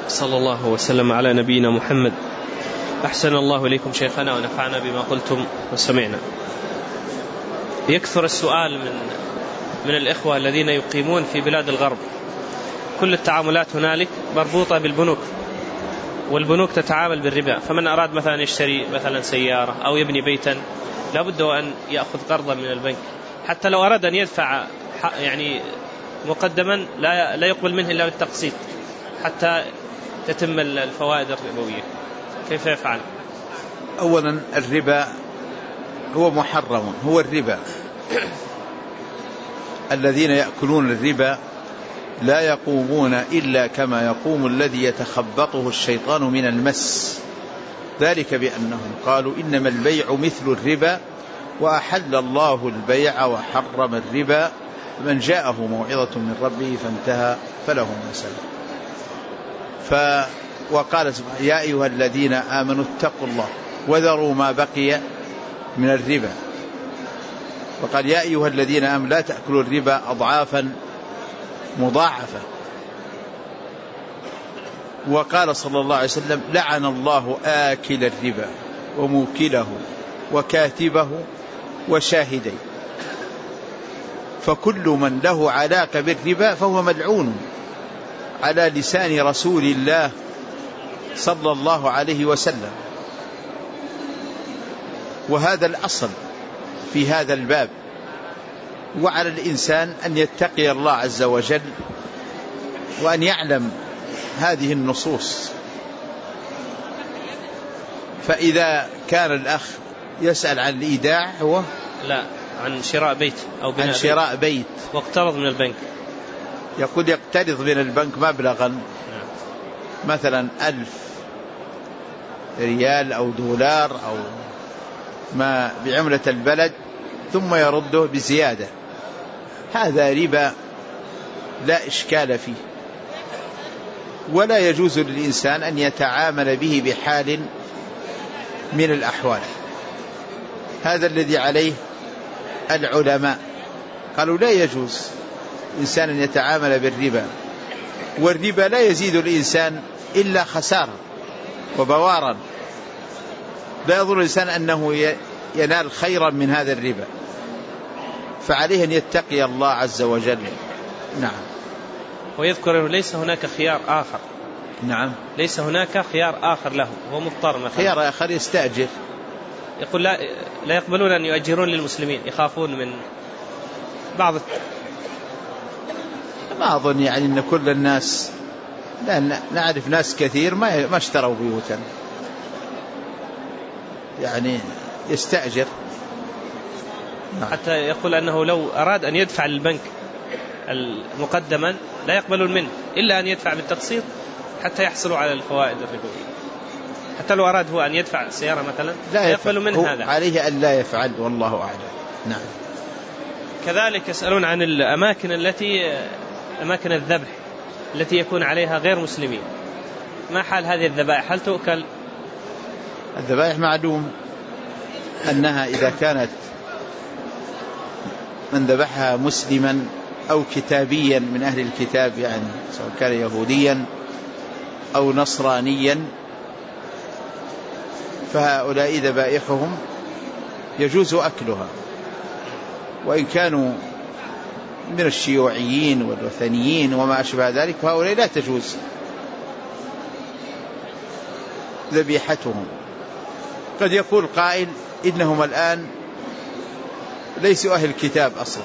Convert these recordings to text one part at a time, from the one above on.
صلى الله وسلم على نبينا محمد. أحسن الله إليكم شيخنا ونفعنا بما قلتم وسمعنا. يكثر السؤال من الإخوة الذين يقيمون في بلاد الغرب، كل التعاملات هنالك مربوطة بالبنوك، والبنوك تتعامل بالربا، فمن أراد مثلا يشتري مثلا سيارة أو يبني بيتا لابد أن يأخذ قرضا من البنك، حتى لو أراد أن يدفع يعني مقدما لا يقبل منه إلا بالتقسيط حتى تتم الفوائد الربوية. كيف يفعل؟ أولا الربا هو محرم، هو الربا. الذين يأكلون الربا لا يقومون إلا كما يقوم الذي يتخبطه الشيطان من المس، ذلك بأنهم قالوا إنما البيع مثل الربا وأحل الله البيع وحرم الربا، من جاءه موعظة من ربه فانتهى فله ما سلف. وقال سبحانه يا أيها الذين آمنوا اتقوا الله وذروا ما بقي من الربا، وقال يا أيها الذين آمنوا لا تأكلوا الربا أضعافا مضاعفة. وقال صلى الله عليه وسلم لعن الله آكل الربا وموكله وكاتبه وشاهديه، فكل من له علاقة بالربا فهو ملعون على لسان رسول الله صلى الله عليه وسلم. وهذا الأصل في هذا الباب، وعلى الإنسان أن يتقي الله عز وجل وأن يعلم هذه النصوص. فإذا كان الأخ يسأل عن الإيداع هو لا عن شراء بيت أو بناء، عن شراء بيت واقترض من البنك، يقول يقترض من البنك مبلغا مثلا 1000 ريال أو دولار أو ما بعملة البلد ثم يرده بزيادة، هذا ربا لا إشكال فيه، ولا يجوز للإنسان أن يتعامل به بحال من الأحوال. هذا الذي عليه العلماء، قالوا لا يجوز الإنسان أن يتعامل بالربا، والربا لا يزيد الإنسان إلا خسارة وبوارا، لا يظن الإنسان أنه ينال خيرا من هذا الربا، فعليه أن يتقي الله عز وجل. نعم. ويذكر أنه ليس هناك خيار آخر. نعم. ليس هناك خيار آخر له، هو مضطر مثلا. خيار آخر يستأجر. يقول لا يقبلون أن يؤجرون للمسلمين، يخافون من بعض ما أظن يعني أن كل الناس، لأن نعرف ناس كثير ما اشتروا بيوتا، يعني يستأجر. حتى يقول أنه لو أراد أن يدفع للبنك مقدما لا يقبلون منه إلا أن يدفع بالتقسيط حتى يحصلوا على الفوائد الربوية. حتى لو أراد هو أن يدفع سيارة مثلا لا يقبلوا منه هذا، عليه أن لا يفعل، والله أعلم. نعم. كذلك يسألون عن الأماكن أماكن الذبح التي يكون عليها غير مسلمين، ما حال هذه الذبائح؟ هل تؤكل؟ الذبائح معلوم أنها إذا كانت من ذبحها مسلما أو كتابيا من أهل الكتاب، يعني سواء كان يهوديا أو نصرانيا، فهؤلاء ذبائحهم يجوز أكلها، وإن كانوا من الشيوعيين والوثنيين وما أشبه ذلك فهؤلاء لا تجوز ذبيحتهم. قد يقول قائل إنهم الآن ليسوا أهل الكتاب أصلا.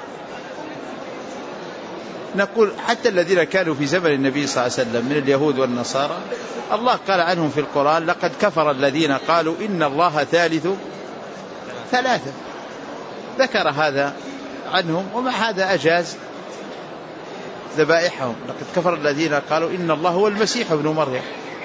نقول حتى الذين كانوا في زمن النبي صلى الله عليه وسلم من اليهود والنصارى الله قال عنهم في القرآن لقد كفر الذين قالوا إن الله ثالث ثلاثة، ذكر هذا عنهم، ومع هذا أجاز ذبائحهم. لقد كفر الذين قالوا إن الله هو المسيح ابن مريم،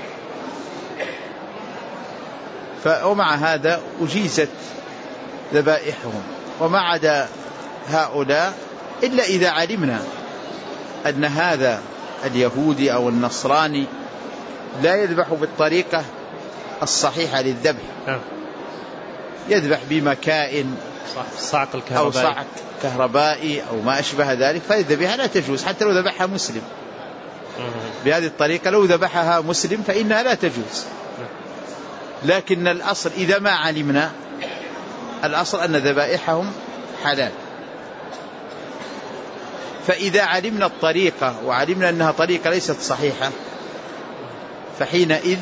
ومع هذا أجيزت ذبائحهم. وما عدا هؤلاء إلا إذا علمنا أن هذا اليهودي أو النصراني لا يذبح بالطريقة الصحيحة للذبح، يذبح بمكائن صعق أو صعق كهربائي أو ما أشبه ذلك، فالذبيحة لا تجوز حتى لو ذبحها مسلم. بهذه الطريقة لو ذبحها مسلم فإنها لا تجوز. لكن الأصل إذا ما علمنا، الأصل أن ذبائحهم حلال. فإذا علمنا الطريقة وعلمنا أنها طريقة ليست صحيحة فحينئذ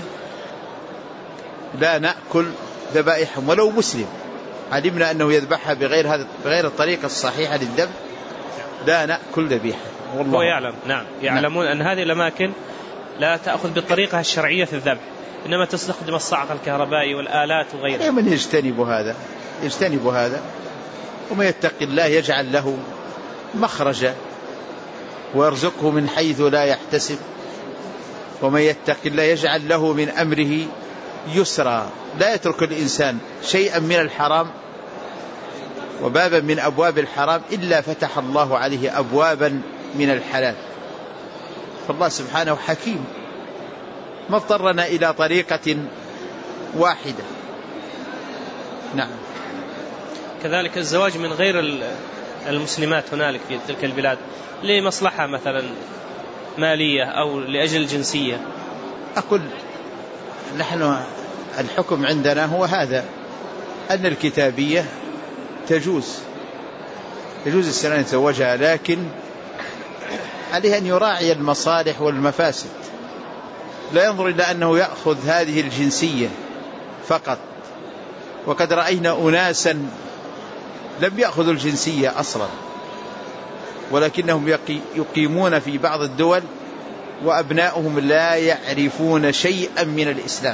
لا نأكل ذبائحهم ولو مسلم. علمنا أنه يذبحها بغير الطريقة الصحيحة للذبح لا نأكل ذبيحة. هو يعلم، نعم، يعلمون أن هذه الأماكن لا تأخذ بالطريقة الشرعية في الذبح، إنما تستخدم الصعق الكهربائي والآلات وغيرها. من يجتنب هذا وما يتقي الله يجعل له مخرجا ويرزقه من حيث لا يحتسب، ومن يتق الله يجعل له من أمره يسرا. لا يترك الإنسان شيئا من الحرام وبابا من أبواب الحرام إلا فتح الله عليه أبوابا من الحلال. فالله سبحانه حكيم ما اضطرنا إلى طريقة واحدة. نعم. كذلك الزواج من غير المسلمات هنالك في تلك البلاد لمصلحة مثلا مالية أو لأجل الجنسية. أقول نحن الحكم عندنا هو هذا، أن الكتابية تجوز الإنسان أن يتزوجها، لكن عليه أن يراعي المصالح والمفاسد. لا ينظر إلى أنه يأخذ هذه الجنسية فقط. وقد رأينا أناسا لم يأخذوا الجنسية أصلا ولكنهم يقيمون في بعض الدول وأبناؤهم لا يعرفون شيئا من الإسلام،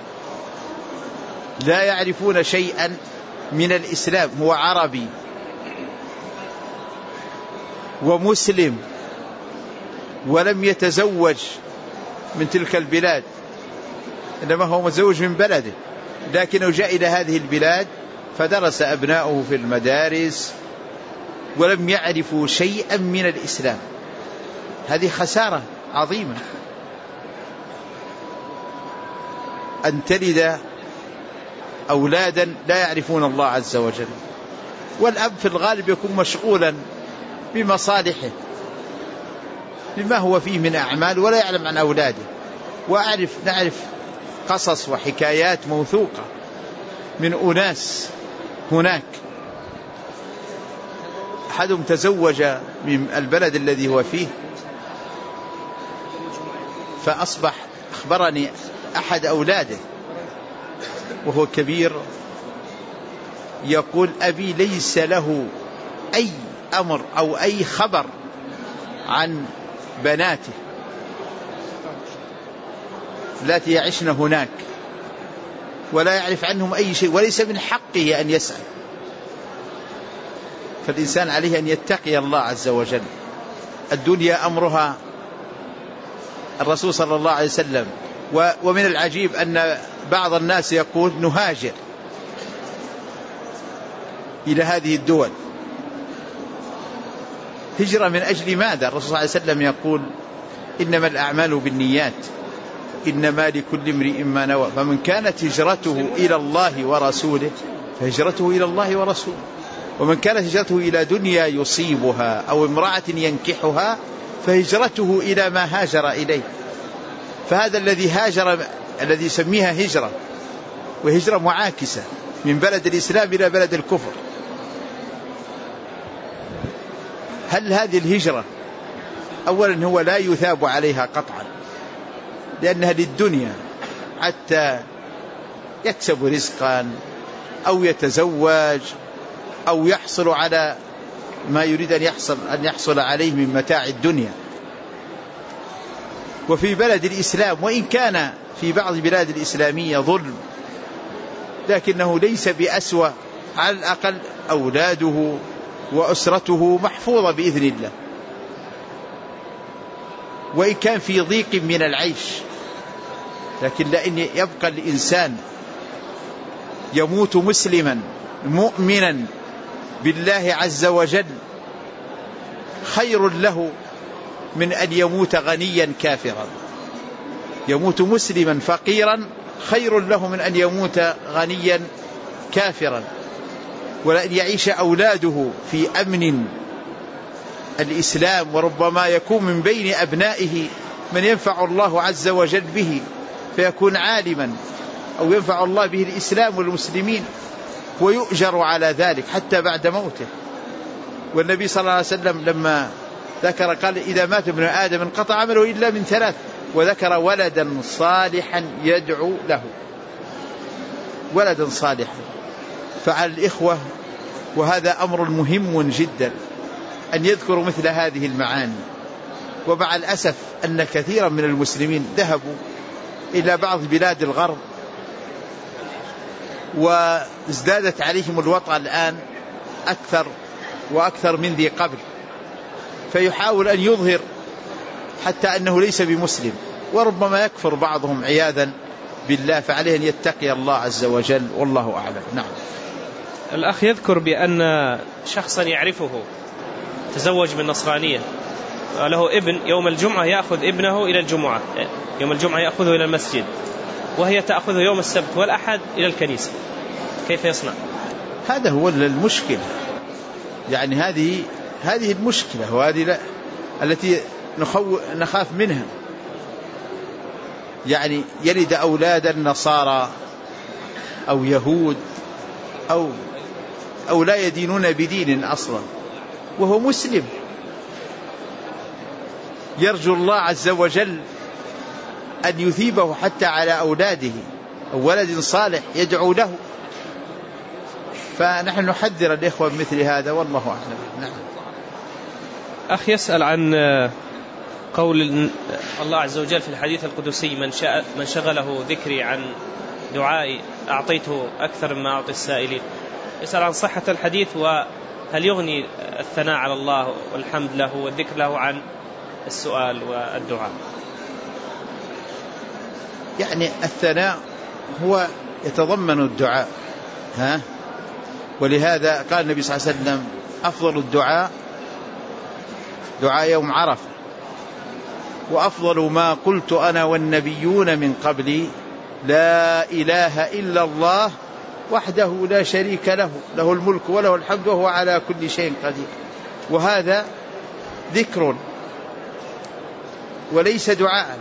لا يعرفون شيئا من الإسلام. هو عربي ومسلم ولم يتزوج من تلك البلاد، إنما هو متزوج من بلده، لكنه جاء إلى هذه البلاد فدرس أبناؤه في المدارس ولم يعرفوا شيئا من الإسلام. هذه خسارة عظيمة أن تلد أولادا لا يعرفون الله عز وجل. والأب في الغالب يكون مشغولا بمصالحه بما هو فيه من أعمال ولا يعلم عن أولاده. نعرف قصص وحكايات موثوقة من أناس هناك أحدهم تزوج من البلد الذي هو فيه فأصبح، أخبرني أحد أولاده وهو كبير يقول أبي ليس له أي أمر أو أي خبر عن بناته التي يعيشن هناك ولا يعرف عنهم أي شيء وليس من حقه أن يسأل. فالإنسان عليه أن يتقي الله عز وجل. الدنيا أمرها الرسول صلى الله عليه وسلم. ومن العجيب أن بعض الناس يقول نهاجر إلى هذه الدول. هجرة من أجل ماذا؟ الرسول صلى الله عليه وسلم يقول إنما الأعمال بالنيات إنما لكل امرئ ما نوى فمن كانت هجرته إلى الله ورسوله فهجرته إلى الله ورسوله ومن كانت هجرته إلى دنيا يصيبها أو امرأة ينكحها فهجرته إلى ما هاجر إليه. فهذا الذي هاجر الذي يسميها هجرة وهجرة معاكسة من بلد الإسلام إلى بلد الكفر. هل هذه الهجرة أولا هو لا يثاب عليها قطعا لأنها للدنيا حتى يكسب رزقا أو يتزوج أو يحصل على ما يريد أن يحصل عليه من متاع الدنيا. وفي بلد الإسلام وإن كان في بعض البلاد الإسلامية ظلم لكنه ليس بأسوأ، على الأقل أولاده وأسرته محفوظة بإذن الله. وإن كان في ضيق من العيش لكن لأن يبقى الإنسان يموت مسلما مؤمنا بالله عز وجل خير له من أن يموت غنيا كافرا. يموت مسلما فقيرا خير له من أن يموت غنيا كافرا. ولأن يعيش أولاده في أمن الإسلام وربما يكون من بين أبنائه من ينفع الله عز وجل به فيكون عالما، أو ينفع الله به الإسلام والمسلمين، ويؤجر على ذلك حتى بعد موته. والنبي صلى الله عليه وسلم لما ذكر قال إذا مات ابن آدم انقطع عمله إلا من ثلاث، وذكر ولدا صالحا يدعو له، ولدا صالحا. فعلى الإخوة، وهذا أمر مهم جدا، أن يذكروا مثل هذه المعاني. ومع الأسف أن كثيرا من المسلمين ذهبوا إلى بعض بلاد الغرب وازدادت عليهم الوطأة الآن أكثر وأكثر من ذي قبل، فيحاول أن يظهر حتى أنه ليس بمسلم، وربما يكفر بعضهم عياذا بالله، فعليه أن يتقي الله عز وجل، والله أعلم. نعم. الأخ يذكر بأن شخصا يعرفه تزوج من نصرانية، له ابن، يوم الجمعة يأخذ ابنه إلى الجمعة، يوم الجمعة يأخذه إلى المسجد، وهي تأخذه يوم السبت والأحد إلى الكنيسة، كيف يصنع؟ هذا هو المشكلة، يعني هذه المشكلة، وهذه التي نخاف منها. يعني يلد أولاد النصارى أو يهود أو لا يدينون بدين أصلا وهو مسلم، يرجو الله عز وجل أن يثيبه حتى على أولاده، أو ولد صالح يدعو له. فنحن نحذر الإخوة مثل هذا، والله أعلم. نعم. أخ يسأل عن قول الله عز وجل في الحديث القدسي: من شغله ذكري عن دعائي أعطيته أكثر مما أعطي السائلين. يسأل عن صحة الحديث، وهل يغني الثناء على الله والحمد له والذكر له عن السؤال والدعاء؟ يعني الثناء هو يتضمن الدعاء، ولهذا قال النبي صلى الله عليه وسلم: أفضل الدعاء دعاء يوم عرفة، وأفضل ما قلت أنا والنبيون من قبلي لا إله إلا الله وحده لا شريك له، له الملك وله الحمد وهو على كل شيء قدير. وهذا ذكر وليس دعاء.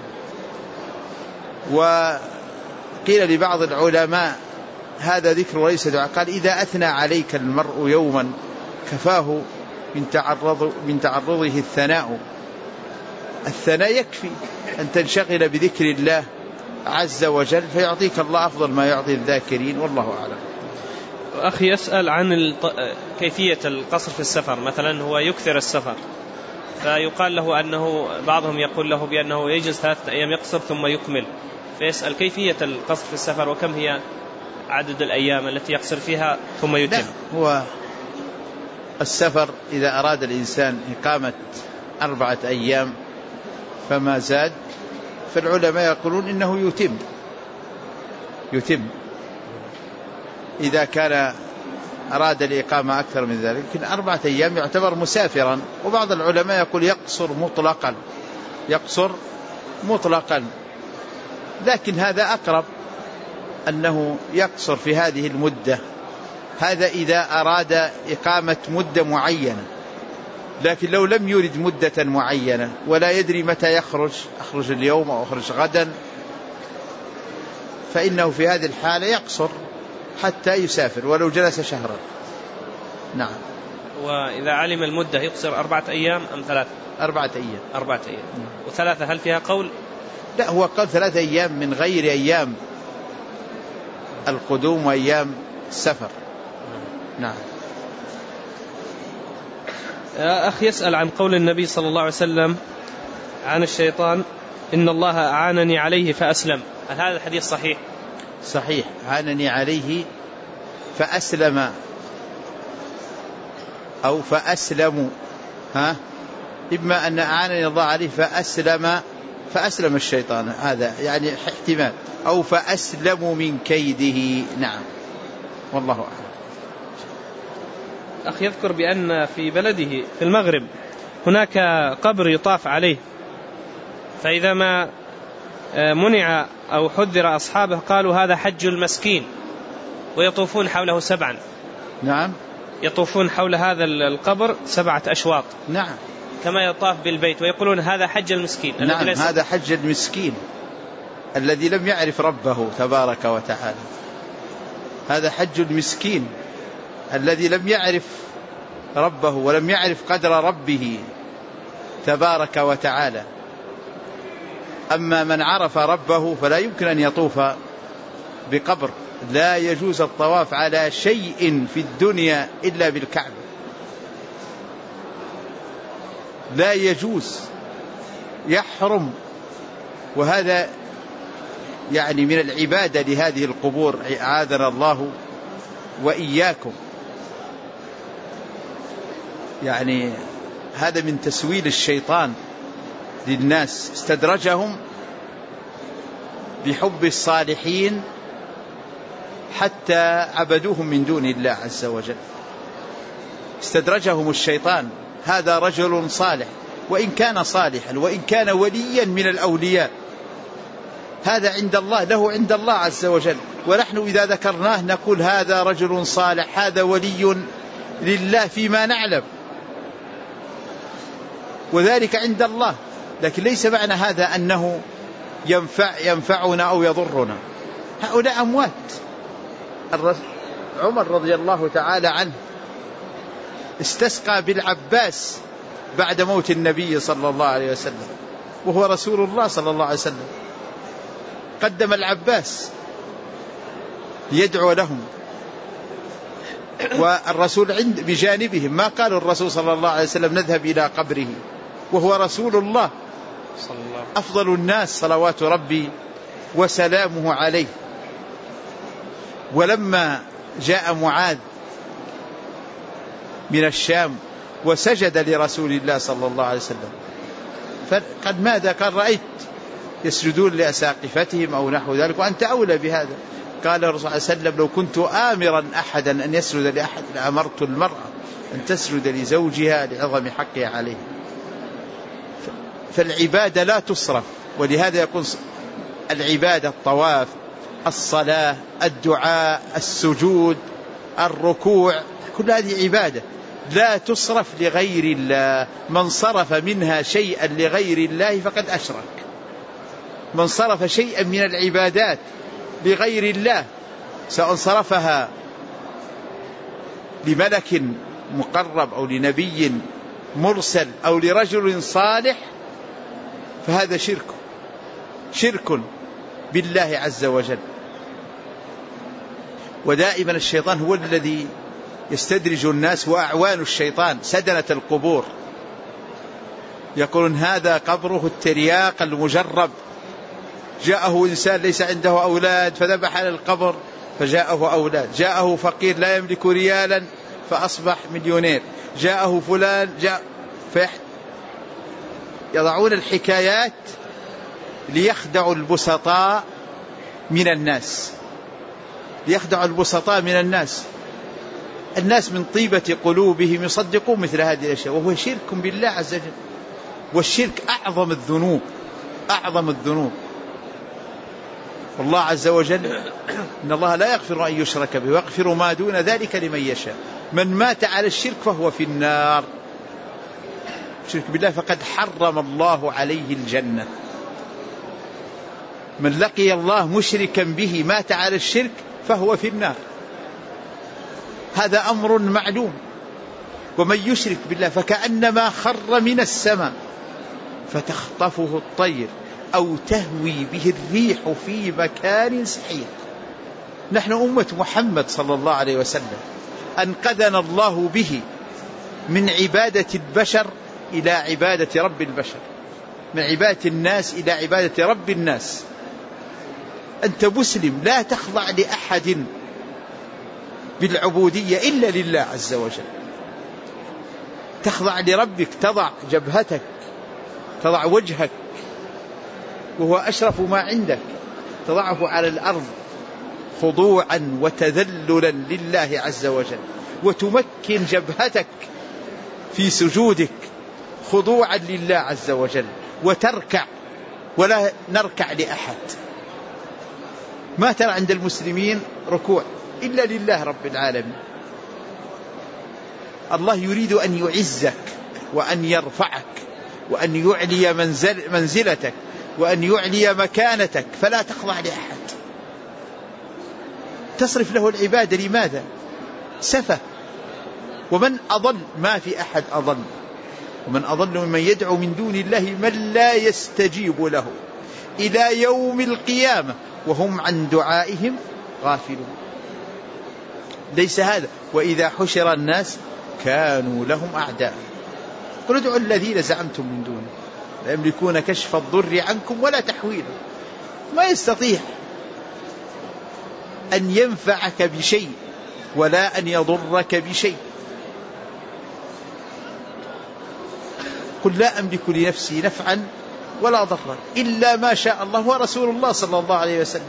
وقيل لبعض العلماء: هذا ذكر وليس دعاء. قال: إذا أثنى عليك المرء يوما كفاه من تعرضه الثناء. الثناء يكفي أن تنشغل بذكر الله عز وجل، فيعطيك الله أفضل ما يعطي الذاكرين، والله أعلم. أخي يسأل عن كيفية القصر في السفر. مثلا هو يكثر السفر، فيقال له أنه، بعضهم يقول له بأنه يجلس 3 أيام يقصر ثم يكمل، فيسأل كيفية القصر في السفر، وكم هي عدد الأيام التي يقصر فيها ثم يتم؟ لا، هو السفر إذا أراد الإنسان إقامة 4 أيام فما زاد، فالعلماء يقولون إنه يتم إذا كان أراد الإقامة أكثر من ذلك. لكن 4 أيام يعتبر مسافرا. وبعض العلماء يقول يقصر مطلقا، لكن هذا أقرب أنه يقصر في هذه المدة. هذا إذا أراد إقامة مدة معينة. لكن لو لم يرد مدة معينة ولا يدري متى أخرج اليوم أو أخرج غدا، فإنه في هذه الحالة يقصر حتى يسافر ولو جلس شهرا. نعم. وإذا علم المدة يقصر 4 أيام أم 3؟ 4 أيام. 4 أيام. و3 هل فيها قول؟ لا، هو قال 3 أيام من غير أيام القدوم وأيام السفر. نعم. أخ يسأل عن قول النبي صلى الله عليه وسلم عن الشيطان: إن الله أعانني عليه فأسلم. هل هذا الحديث صحيح؟ صحيح. أعانني عليه فأسلم أو فأسلموا، إما أن أعانني الله عليه فأسلم الشيطان، هذا يعني احتمال، أو فأسلموا من كيده. نعم، والله أعلم. أخ يذكر بأن في بلده في المغرب هناك قبر يطاف عليه، فإذا ما منع أو حذر أصحابه قالوا هذا حج المسكين، ويطوفون حوله 7. نعم. يطوفون حول هذا القبر 7 أشواط. نعم. كما يطاف بالبيت، ويقولون هذا حج المسكين. نعم، هذا حج المسكين الذي لم يعرف ربه تبارك وتعالى. هذا حج المسكين الذي لم يعرف ربه ولم يعرف قدر ربه تبارك وتعالى. أما من عرف ربه فلا يمكن أن يطوف بقبر. لا يجوز الطواف على شيء في الدنيا إلا بالكعبة، لا يجوز، يحرم. وهذا يعني من العبادة لهذه القبور، أعاذنا الله وإياكم. يعني هذا من تسويل الشيطان للناس، استدرجهم بحب الصالحين حتى عبدوهم من دون الله عز وجل. استدرجهم الشيطان. هذا رجل صالح، وإن كان صالحا وإن كان وليا من الأولياء، هذا عند الله، له عند الله عز وجل. ونحن إذا ذكرناه نقول هذا رجل صالح، هذا ولي لله فيما نعلم، وذلك عند الله. لكن ليس معنى هذا أنه ينفعنا أو يضرنا. هؤلاء أموات. عمر رضي الله تعالى عنه استسقى بالعباس بعد موت النبي صلى الله عليه وسلم، وهو رسول الله صلى الله عليه وسلم. قدم العباس يدعو لهم، والرسول بجانبهم. ما قال الرسول صلى الله عليه وسلم نذهب إلى قبره وهو رسول الله أفضل الناس صلوات ربي وسلامه عليه. ولما جاء معاذ من الشام وسجد لرسول الله صلى الله عليه وسلم، فقد ماذا قال؟ رأيت يسجدون لأساقفتهم أو نحو ذلك وأنت أولى بهذا. قال الرسول صلى الله عليه وسلم لو كنت آمرا أحدا أن يسجد لأحد لأمرت المرأة أن تسجد لزوجها لعظم حقها عليه. فالعبادة لا تصرف، ولهذا يكون العبادة الطواف، الصلاة، الدعاء، السجود، الركوع، كل هذه عبادة لا تصرف لغير الله. من صرف منها شيئا لغير الله فقد أشرك. من صرف شيئا من العبادات لغير الله، سواء صرفها لملك مقرب أو لنبي مرسل أو لرجل صالح، فهذا شرك بالله عز وجل. ودائما الشيطان هو الذي يستدرج الناس، وأعوان الشيطان سدنة القبور. يقولون هذا قبره الترياق المجرب، جاءه إنسان ليس عنده أولاد فذبح على القبر فجاءه أولاد، جاءه فقير لا يملك ريالا فأصبح مليونير، جاءه فلان يضعون الحكايات ليخدعوا البسطاء من الناس، ليخدعوا البسطاء من الناس. الناس من طيبة قلوبهم يصدقون مثل هذه الأشياء، وهو شرك بالله عز وجل. والشرك أعظم الذنوب، أعظم الذنوب. والله عز وجل إن الله لا يغفر أن يشرك به ويغفر ما دون ذلك لمن يشاء. من مات على الشرك فهو في النار. شرك بالله فقد حرم الله عليه الجنة. من لقي الله مشركا به مات على الشرك فهو في النار. هذا أمر معلوم. ومن يشرك بالله فكأنما خر من السماء فتخطفه الطير أو تهوي به الريح في مكان سحيق. نحن أمة محمد صلى الله عليه وسلم أنقذنا الله به من عبادة البشر إلى عبادة رب البشر، من عبادة الناس إلى عبادة رب الناس. أنت مسلم لا تخضع لأحد بالعبودية إلا لله عز وجل. تخضع لربك، تضع جبهتك، تضع وجهك وهو أشرف ما عندك، تضعه على الأرض خضوعا وتذللا لله عز وجل، وتمكن جبهتك في سجودك خضوعا لله عز وجل، وتركع ولا نركع لأحد. ما ترى عند المسلمين ركوع إلا لله رب العالمين. الله يريد أن يعزك وأن يرفعك وأن يعلي منزلتك وأن يعلي مكانتك، فلا تخضع لأحد، تصرف له العبادة. لماذا؟ سفه. ومن أضل، ما في أحد أضل، ومن أضل ممن يدعو من دون الله من لا يستجيب له إلى يوم القيامة وهم عن دعائهم غافلون. ليس هذا. وإذا حشر الناس كانوا لهم أعداء. قل ادعوا الذين زعمتم من دونه لا يملكون كشف الضر عنكم ولا تحويله. ما يستطيع أن ينفعك بشيء ولا أن يضرك بشيء. قل لا أملك لنفسي نفعا ولا ضرا إلا ما شاء الله ورسول الله صلى الله عليه وسلم.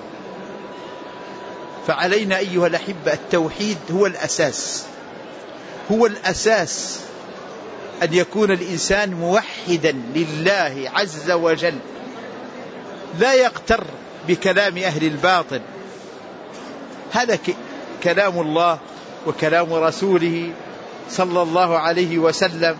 فعلينا أيها الأحبة التوحيد هو الأساس، هو الأساس، أن يكون الإنسان موحدا لله عز وجل، لا يغتر بكلام أهل الباطل. هذا كلام الله وكلام رسوله صلى الله عليه وسلم.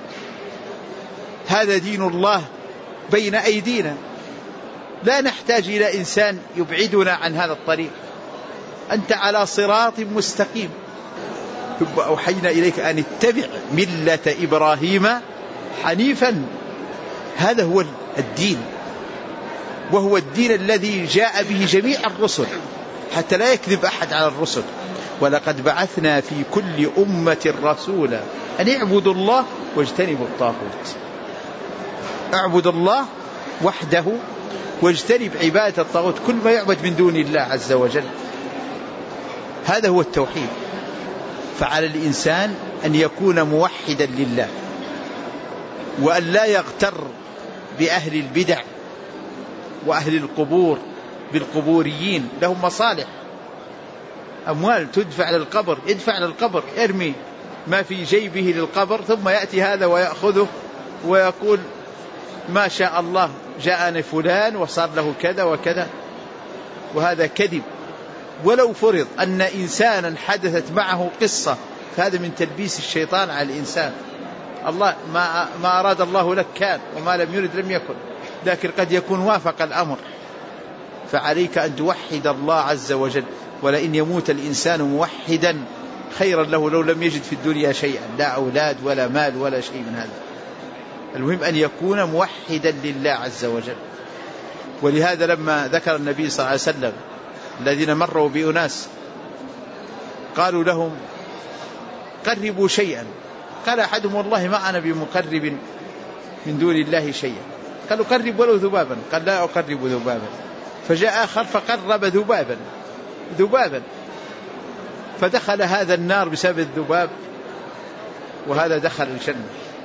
هذا دين الله بين أيدينا، لا نحتاج إلى إنسان يبعدنا عن هذا الطريق. أنت على صراط مستقيم. ثم أوحينا إليك أن اتبع ملة إبراهيم حنيفا. هذا هو الدين، وهو الدين الذي جاء به جميع الرسل، حتى لا يكذب أحد على الرسل. ولقد بعثنا في كل أمة رسولا أن اعبدوا الله واجتنبوا الطاغوت. اعبد الله وحده واجتنب عبادة الطاغوت، كل ما يعبد من دون الله عز وجل. هذا هو التوحيد. فعلى الإنسان أن يكون موحدا لله، وأن لا يغتر بأهل البدع وأهل القبور، بالقبوريين. لهم مصالح، أموال تدفع للقبر، يدفع للقبر، يرمي ما في جيبه للقبر، ثم يأتي هذا ويأخذه ويقول ما شاء الله جاءني فلان وصار له كذا وكذا. وهذا كذب. ولو فرض أن إنسانا حدثت معه قصة، فهذا من تلبيس الشيطان على الإنسان. الله ما أراد الله لك كان، وما لم يرد لم يكن، لكن قد يكون وافق الأمر. فعليك أن توحد الله عز وجل. ولئن يموت الإنسان موحدا خيرا له لو لم يجد في الدنيا شيئا، لا أولاد ولا مال ولا شيء من هذا. المهم أن يكون موحدا لله عز وجل. ولهذا لما ذكر النبي صلى الله عليه وسلم الذين مروا بأناس قالوا لهم قربوا شيئا، قال أحدهم والله ما أنا بمقرب من دون الله شيئا. قالوا قرب ولو ذبابا، قال لا أقرب ذبابا. فجاء آخر فقرب ذبابا، فدخل هذا النار بسبب الذباب، وهذا دخل الجنة.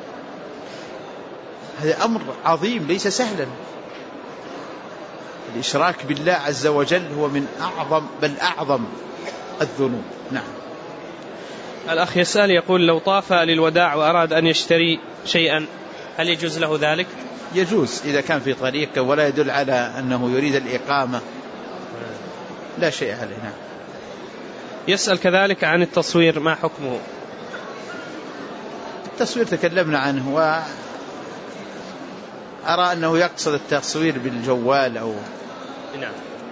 هذا أمر عظيم ليس سهلا. الإشراك بالله عز وجل هو من أعظم بل أعظم الذنوب. نعم. الأخ يسأل يقول لو طاف للوداع وأراد أن يشتري شيئا هل يجوز له ذلك؟ يجوز إذا كان في طريقه ولا يدل على أنه يريد الإقامة، لا شيء عليه. نعم. يسأل كذلك عن التصوير، ما حكمه؟ التصوير تكلمنا عنه، وأرى أنه يقصد التصوير بالجوال أو نعم.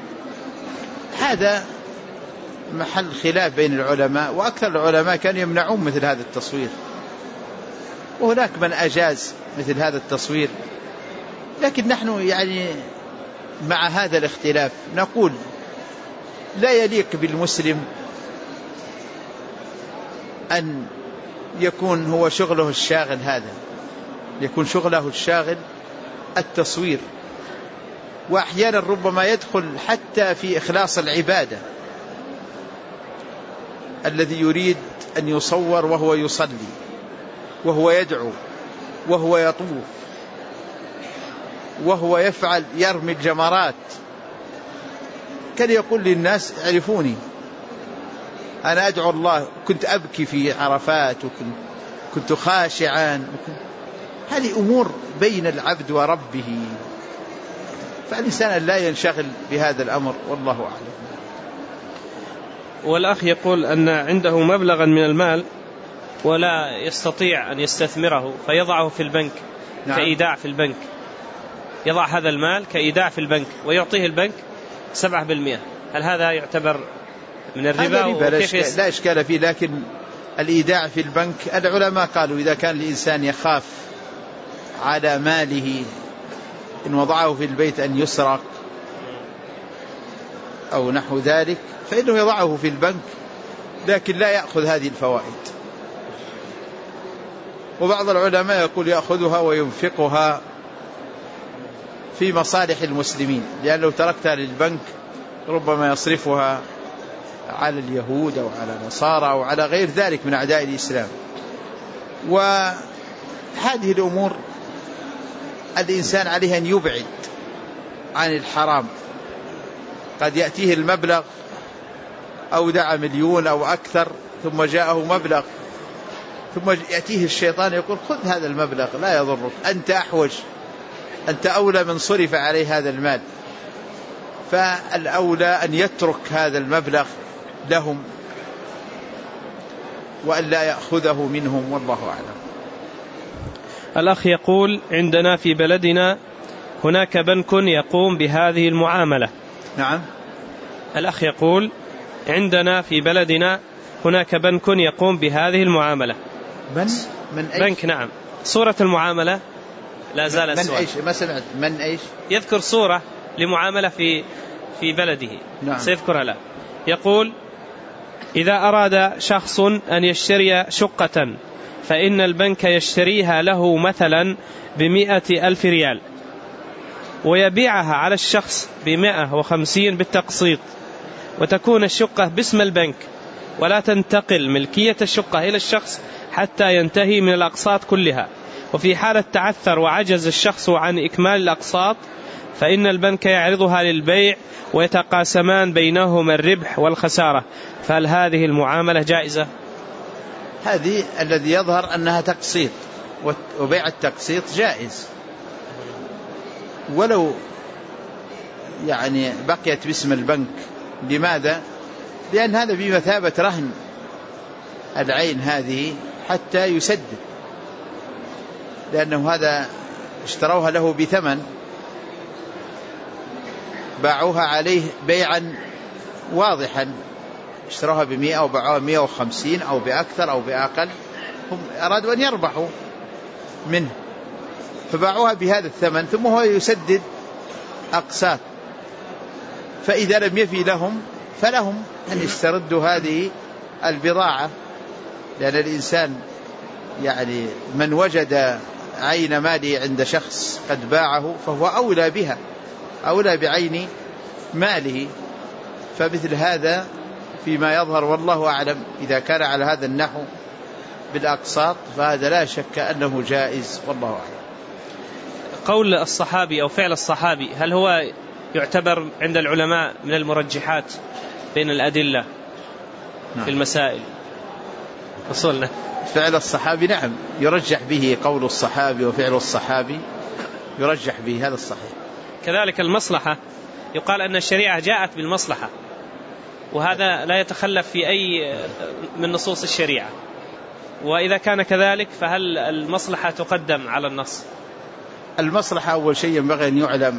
هذا محل خلاف بين العلماء، وأكثر العلماء كانوا يمنعون مثل هذا التصوير، وهناك من أجاز مثل هذا التصوير. لكن نحن يعني مع هذا الاختلاف نقول لا يليق بالمسلم أن يكون هو شغله الشاغل، هذا يكون شغله الشاغل التصوير. وأحيانا ربما يدخل حتى في إخلاص العبادة، الذي يريد أن يصور وهو يصلي وهو يدعو وهو يطوف وهو يفعل يرمي الجمرات، كان يقول للناس اعرفوني أنا أدعو الله، كنت أبكي في عرفات وكنت خاشعا. هذه أمور بين العبد وربه، فالإنسان لا ينشغل بهذا الأمر، والله أعلم. والأخ يقول أن عنده مبلغا من المال ولا يستطيع أن يستثمره فيضعه في البنك كإيداع في البنك، يضع هذا المال كإيداع في البنك ويعطيه البنك 7%، هل هذا يعتبر من الربا؟ لا إشكال فيه، لكن الإيداع في البنك العلماء قالوا إذا كان الإنسان يخاف على ماله إن وضعه في البيت أن يسرق أو نحو ذلك فإنه يضعه في البنك لكن لا يأخذ هذه الفوائد. وبعض العلماء يقول يأخذها وينفقها في مصالح المسلمين، لأن لو تركتها للبنك ربما يصرفها على اليهود أو على النصارى أو على غير ذلك من أعداء الإسلام. وهذه الأمور الإنسان عليه أن يبعد عن الحرام. قد يأتيه المبلغ أودع 1,000,000 أو أكثر ثم جاءه مبلغ ثم يأتيه الشيطان يقول خذ هذا المبلغ لا يضرك، أنت أحوج، أنت أولى من صرف عليه هذا المال. فالأولى أن يترك هذا المبلغ لهم وأن لا يأخذه منهم، والله أعلم. الأخ يقول عندنا في بلدنا هناك بنك يقوم بهذه المعاملة. نعم. الأخ يقول عندنا في بلدنا هناك بنك يقوم بهذه المعاملة. من أيش؟ بنك، نعم. صورة المعاملة لا زال السؤال. من أيش؟ ما سمعت. من أيش؟ يذكر صورة لمعاملة في بلده. نعم. سيذكرها له. يقول إذا أراد شخص أن يشتري شقة فإن البنك يشتريها له مثلا ب100,000 ريال ويبيعها على الشخص ب150 بالتقسيط، وتكون الشقة باسم البنك ولا تنتقل ملكية الشقة إلى الشخص حتى ينتهي من الأقساط كلها. وفي حالة تعثر وعجز الشخص عن إكمال الأقساط فإن البنك يعرضها للبيع ويتقاسمان بينهما الربح والخسارة، فهل هذه المعاملة جائزة؟ هذه الذي يظهر أنها تقسيط، وبيع التقسيط جائز ولو بقيت باسم البنك. لماذا؟ لأن هذا بمثابة رهن العين هذه حتى يسدد، لأنه هذا اشتروها له بثمن، باعوها عليه بيعا واضحا، اشتروها ب100 أو باعوها 150 أو بأكثر أو بأقل، هم أرادوا أن يربحوا منه فباعوها بهذا الثمن ثم هو يسدد أقساط. فإذا لم يفي لهم فلهم أن يستردوا هذه البضاعة، لأن الإنسان من وجد عين ماله عند شخص قد باعه فهو أولى بها، أولى بعين ماله. فمثل هذا فيما يظهر والله أعلم إذا كان على هذا النحو بالأقساط فهذا لا شك أنه جائز، والله أعلم. قول الصحابي أو فعل الصحابي هل هو يعتبر عند العلماء من المرجحات بين الأدلة في المسائل؟ وصلنا فعل الصحابي نعم يرجح به، قول الصحابي وفعل الصحابي يرجح به، هذا الصحيح. كذلك المصلحة، يقال أن الشريعة جاءت بالمصلحة، وهذا لا يتخلف في أي من نصوص الشريعة، وإذا كان كذلك فهل المصلحة تقدم على النص؟ المصلحة أول شيء ينبغي أن يعلم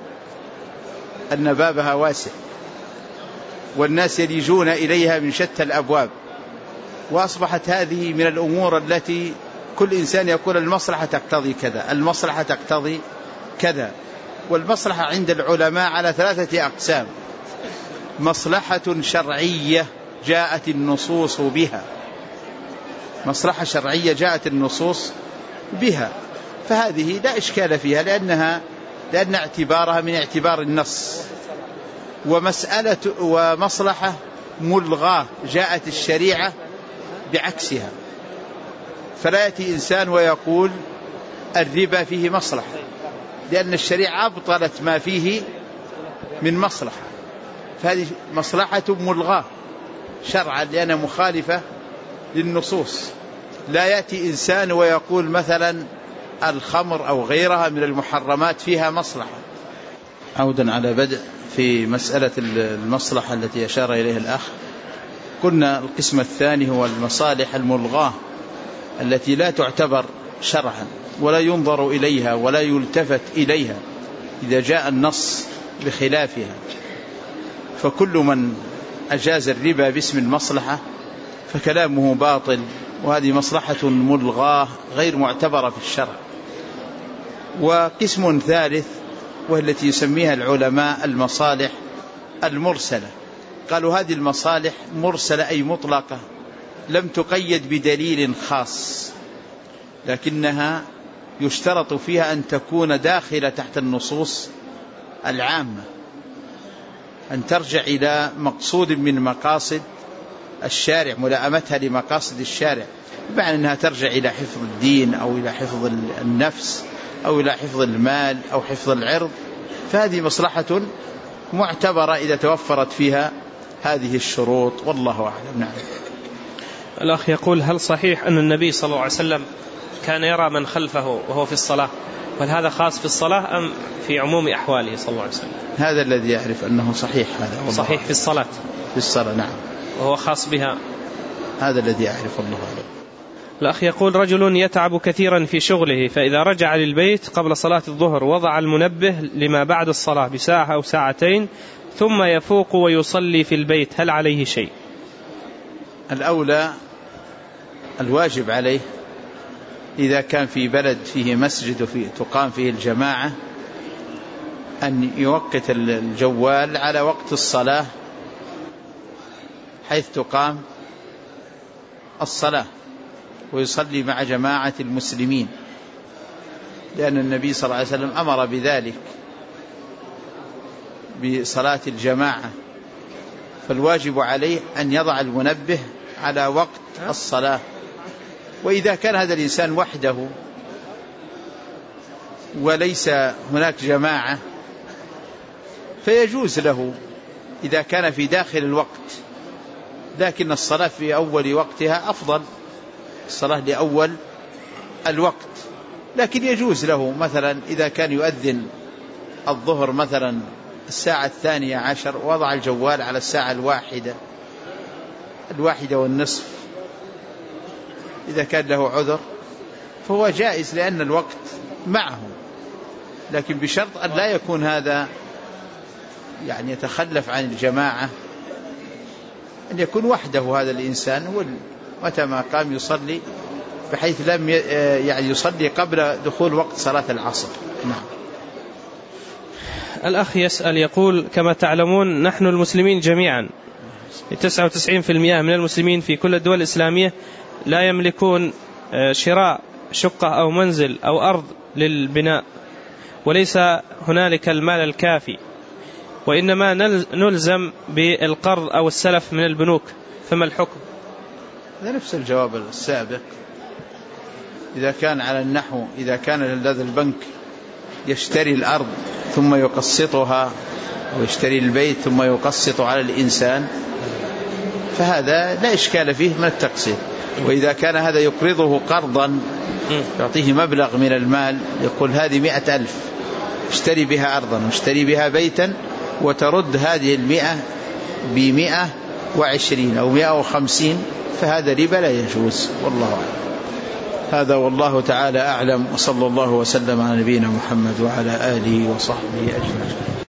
أن بابها واسع والناس يلجون إليها من شتى الأبواب، وأصبحت هذه من الأمور التي كل إنسان يقول المصلحة تقتضي كذا، المصلحة تقتضي كذا. والمصلحة عند العلماء على 3 أقسام: مصلحة شرعية جاءت النصوص بها، مصلحة شرعية جاءت النصوص بها، فهذه لا إشكال فيها لأن اعتبارها من اعتبار النص. ومصلحة ملغاة جاءت الشريعة بعكسها، فلا يأتي إنسان ويقول الربا فيه مصلحة، لأن الشريعة أبطلت ما فيه من مصلحة، فهذه مصلحة ملغاة شرعا لأنها مخالفة للنصوص. لا يأتي إنسان ويقول مثلا الخمر أو غيرها من المحرمات فيها مصلحة. عودا على بدء في مسألة المصلحة التي أشار إليها الأخ، قلنا القسم الثاني هو المصالح الملغاة التي لا تعتبر شرعا ولا ينظر إليها ولا يلتفت إليها إذا جاء النص بخلافها، فكل من أجاز الربا باسم المصلحة فكلامه باطل، وهذه مصلحة ملغاة غير معتبرة في الشرع. وقسم ثالث والتي يسميها العلماء المصالح المرسلة، قالوا هذه المصالح مرسلة أي مطلقة لم تقيد بدليل خاص، لكنها يشترط فيها أن تكون داخلة تحت النصوص العامة، أن ترجع إلى مقصود من مقاصد الشارع، ملائمتها لمقاصد الشارع، بمعنى أنها ترجع إلى حفظ الدين أو إلى حفظ النفس أو إلى حفظ المال أو حفظ العرض، فهذه مصلحة معتبرة إذا توفرت فيها هذه الشروط، والله أعلم. نعم. الأخ يقول: هل صحيح أن النبي صلى الله عليه وسلم كان يرى من خلفه وهو في الصلاة؟ وهل هذا خاص في الصلاة أم في عموم أحواله صلى الله عليه وسلم؟ هذا الذي يعرف أنه صحيح، هذا صحيح في الصلاة، في الصلاة نعم، وهو خاص بها، هذا الذي يعرف الله أعلم. الأخ يقول: رجل يتعب كثيرا في شغله، فإذا رجع للبيت قبل صلاة الظهر وضع المنبه لما بعد الصلاة بساعة أو ساعتين ثم يفوق ويصلي في البيت، هل عليه شيء؟ الأولى الواجب عليه إذا كان في بلد فيه مسجد تقام فيه الجماعة أن يوقت الجوال على وقت الصلاة حيث تقام الصلاة ويصلي مع جماعة المسلمين، لأن النبي صلى الله عليه وسلم أمر بذلك بصلاة الجماعة، فالواجب عليه أن يضع المنبه على وقت الصلاة. وإذا كان هذا الإنسان وحده وليس هناك جماعة فيجوز له إذا كان في داخل الوقت، لكن الصلاة في أول وقتها أفضل، الصلاة لأول الوقت، لكن يجوز له مثلا إذا كان يؤذن الظهر مثلا الساعة 12 وضع الجوال على الساعة 1:01 إذا كان له عذر فهو جائز لأن الوقت معه، لكن بشرط أن لا يكون هذا يعني يتخلف عن الجماعة، أن يكون وحده هذا الإنسان متى ما قام يصلي بحيث لم يعني يصلي قبل دخول وقت صلاة العصر. نعم. الأخ يسأل يقول: كما تعلمون نحن المسلمين جميعا 99% من المسلمين في كل الدول الإسلامية لا يملكون شراء شقة أو منزل أو أرض للبناء، وليس هنالك المال الكافي، وإنما نلزم بالقرض أو السلف من البنوك، فما الحكم؟ هذا نفس الجواب السابق. إذا كان على النحو إذا كان هذا البنك يشتري الأرض ثم يقسطها ويشتري البيت ثم يقسط على الإنسان فهذا لا إشكال فيه من التقسيط. وإذا كان هذا يقرضه قرضا يعطيه مبلغ من المال، يقول هذه 100,000 اشتري بها أرضا واشتري بها بيتا وترد هذه 100 ب120 أو 150، فهذا ربا لا يجوز، والله أعلم. هذا والله تعالى أعلم، وصلى الله وسلم على نبينا محمد وعلى آله وصحبه أجمعين.